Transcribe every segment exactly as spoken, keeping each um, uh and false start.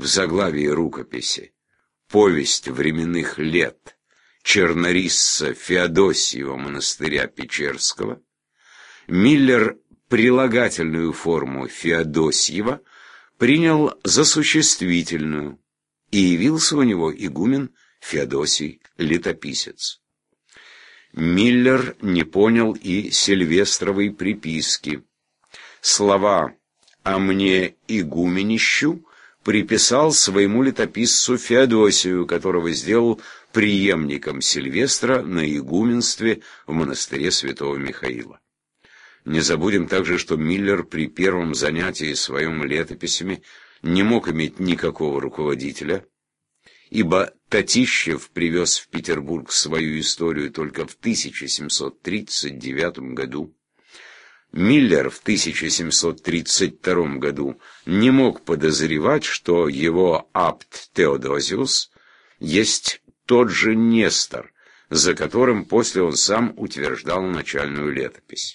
в заглавии рукописи «Повесть временных лет» чернорисца Феодосьева монастыря Печерского, Миллер прилагательную форму Феодосьева принял за существительную, и явился у него игумен Феодосий Летописец. Миллер не понял и Сильвестровой приписки. Слова «а мне игуменищу» приписал своему летописцу Феодосию, которого сделал преемником Сильвестра на игуменстве в монастыре святого Михаила. Не забудем также, что Миллер при первом занятии своим летописями не мог иметь никакого руководителя, ибо Татищев привез в Петербург свою историю только в тысяча семьсот тридцать девятом году. Миллер в тысяча семьсот тридцать втором году не мог подозревать, что его абт Теодозиус есть тот же Нестор, за которым после он сам утверждал начальную летопись.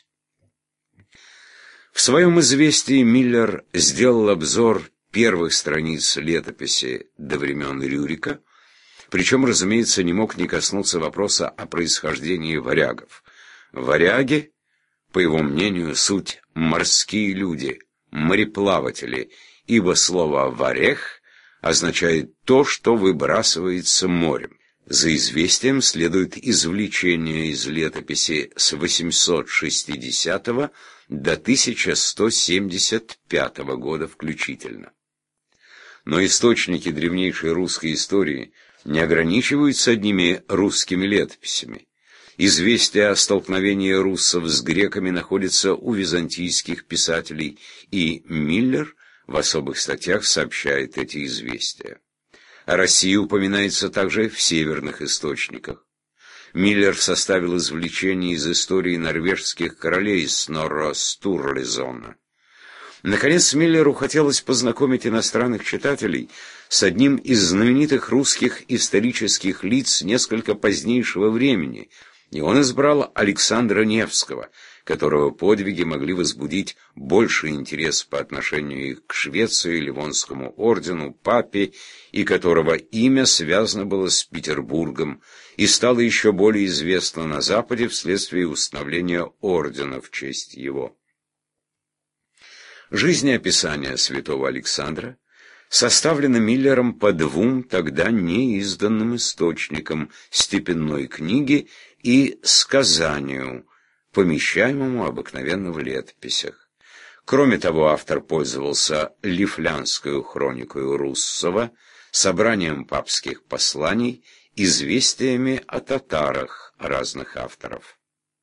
В своем известии Миллер сделал обзор первых страниц летописи до времен Рюрика, причем, разумеется, не мог не коснуться вопроса о происхождении варягов. Варяги, по его мнению, суть морские люди, мореплаватели, ибо слово «варех» означает то, что выбрасывается морем. За известием следует извлечение из летописи с восемьсот шестидесятого до тысяча сто семьдесят пятого года включительно. Но источники древнейшей русской истории не ограничиваются одними русскими летописями. Известия о столкновении руссов с греками находятся у византийских писателей, и Миллер в особых статьях сообщает эти известия. О России упоминается также в северных источниках. Миллер составил извлечение из истории норвежских королей Снорра Стурлизона. Наконец, Миллеру хотелось познакомить иностранных читателей с одним из знаменитых русских исторических лиц несколько позднейшего времени, и он избрал Александра Невского, которого подвиги могли возбудить больший интерес по отношению к Швеции, Ливонскому ордену, папе, и которого имя связано было с Петербургом и стало еще более известно на Западе вследствие установления ордена в честь его. Жизнеописание святого Александра составлено Миллером по двум тогда неизданным источникам – степенной книге и сказанию, помещаемому обыкновенно в летописях. Кроме того, автор пользовался Лифлянскую хроникою Руссова, собранием папских посланий, известиями о татарах разных авторов.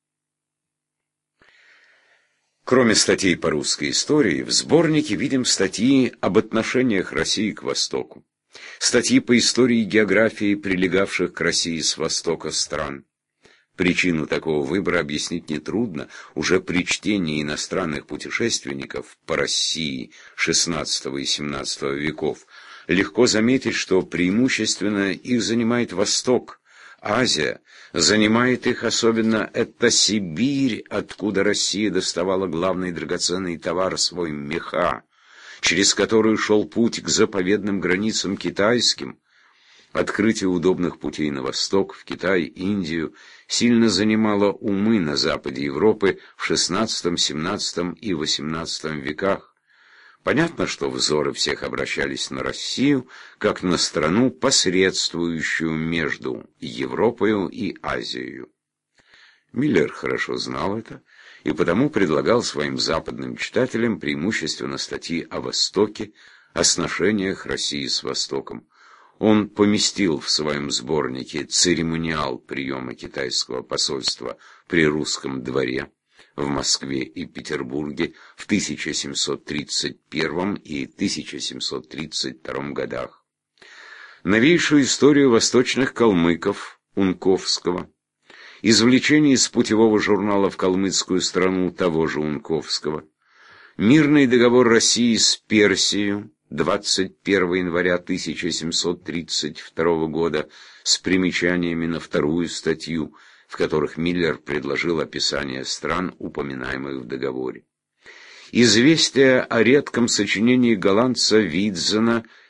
Кроме статей по русской истории, в сборнике видим статьи об отношениях России к Востоку, статьи по истории и географии прилегавших к России с востока стран. Причину такого выбора объяснить нетрудно. Уже при чтении иностранных путешественников по России шестнадцатого и семнадцатого веков легко заметить, что преимущественно их занимает Восток. Азия занимает их особенно это Сибирь, откуда Россия доставала главный драгоценный товар свой меха, через которую шел путь к заповедным границам китайским. Открытие удобных путей на восток, в Китай, Индию, сильно занимало умы на западе Европы в шестнадцатом, семнадцатом и восемнадцатом веках. Понятно, что взоры всех обращались на Россию, как на страну, посредствующую между Европою и Азией. Миллер хорошо знал это, и потому предлагал своим западным читателям преимущественно статьи о Востоке, о сношениях России с Востоком. Он поместил в своем сборнике церемониал приема китайского посольства при русском дворе в Москве и Петербурге в тысяча семьсот тридцать первом и тысяча семьсот тридцать втором годах, новейшую историю восточных калмыков Унковского, извлечение из путевого журнала в калмыцкую страну того же Унковского, мирный договор России с Персией двадцать первого января тысяча семьсот тридцать второго года с примечаниями на вторую статью, в которых Миллер предложил описание стран, упоминаемых в договоре. Известие о редком сочинении голландца Видзена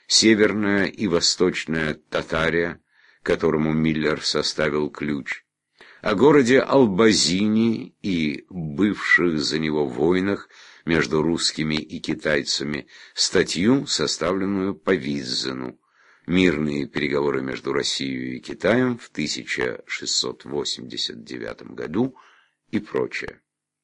Северная и Восточная Татария, которому Миллер составил ключ, о городе Албазини и бывших за него войнах между русскими и китайцами, статью, составленную по Виззену, «Мирные переговоры между Россией и Китаем в тысяча шестьсот восемьдесят девятом году» и прочее.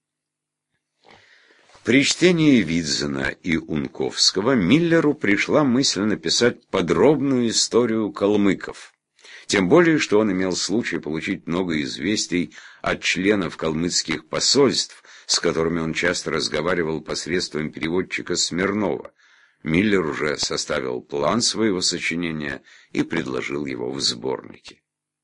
При чтении Видзена и Унковского Миллеру пришла мысль написать подробную историю калмыков. Тем более, что он имел случай получить много известий от членов калмыцких посольств, с которыми он часто разговаривал посредством переводчика Смирнова. Миллер уже составил план своего сочинения и предложил его в сборнике.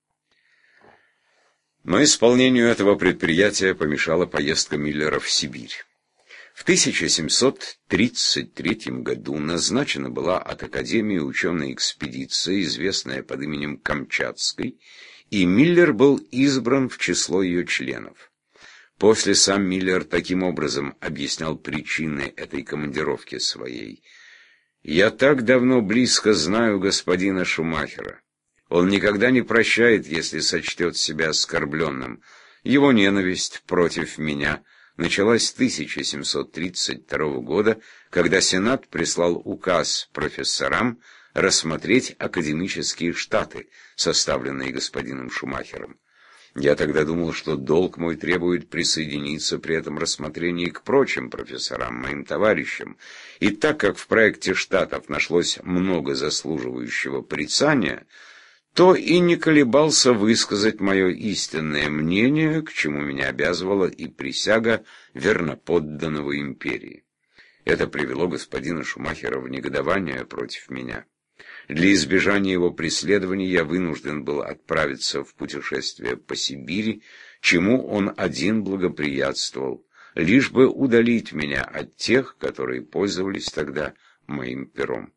Но исполнению этого предприятия помешала поездка Миллера в Сибирь. В тысяча семьсот тридцать третьем году назначена была от Академии ученая экспедиция, известная под именем Камчатской, и Миллер был избран в число ее членов. После сам Миллер таким образом объяснял причины этой командировки своей. «Я так давно близко знаю господина Шумахера. Он никогда не прощает, если сочтет себя оскорбленным. Его ненависть против меня началась с тысяча семьсот тридцать второго года, когда Сенат прислал указ профессорам рассмотреть академические штаты, составленные господином Шумахером. Я тогда думал, что долг мой требует присоединиться при этом рассмотрении к прочим профессорам, моим товарищам, и так как в проекте штатов нашлось много заслуживающего порицания, то и не колебался высказать мое истинное мнение, к чему меня обязывала и присяга верноподданного империи. Это привело господина Шумахера в негодование против меня. Для избежания его преследований я вынужден был отправиться в путешествие по Сибири, чему он один благоприятствовал, лишь бы удалить меня от тех, которые пользовались тогда моим пером.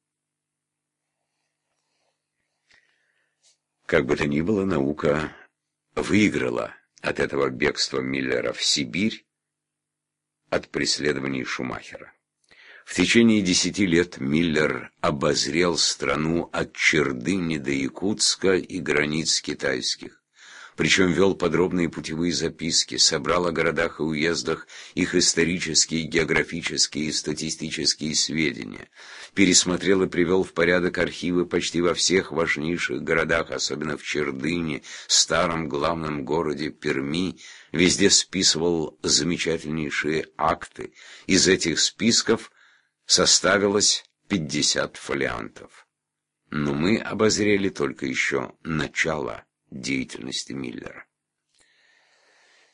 Как бы то ни было, наука выиграла от этого бегства Миллера в Сибирь, от преследований Шумахера. В течение десяти лет Миллер обозрел страну от Чердыни до Якутска и границ китайских. Причем вел подробные путевые записки, собрал о городах и уездах их исторические, географические и статистические сведения, пересмотрел и привел в порядок архивы почти во всех важнейших городах, особенно в Чердыне, старом главном городе Перми, везде списывал замечательнейшие акты. Из этих списков составилось пятьдесят фолиантов. Но мы обозрели только еще начало деятельности Миллера.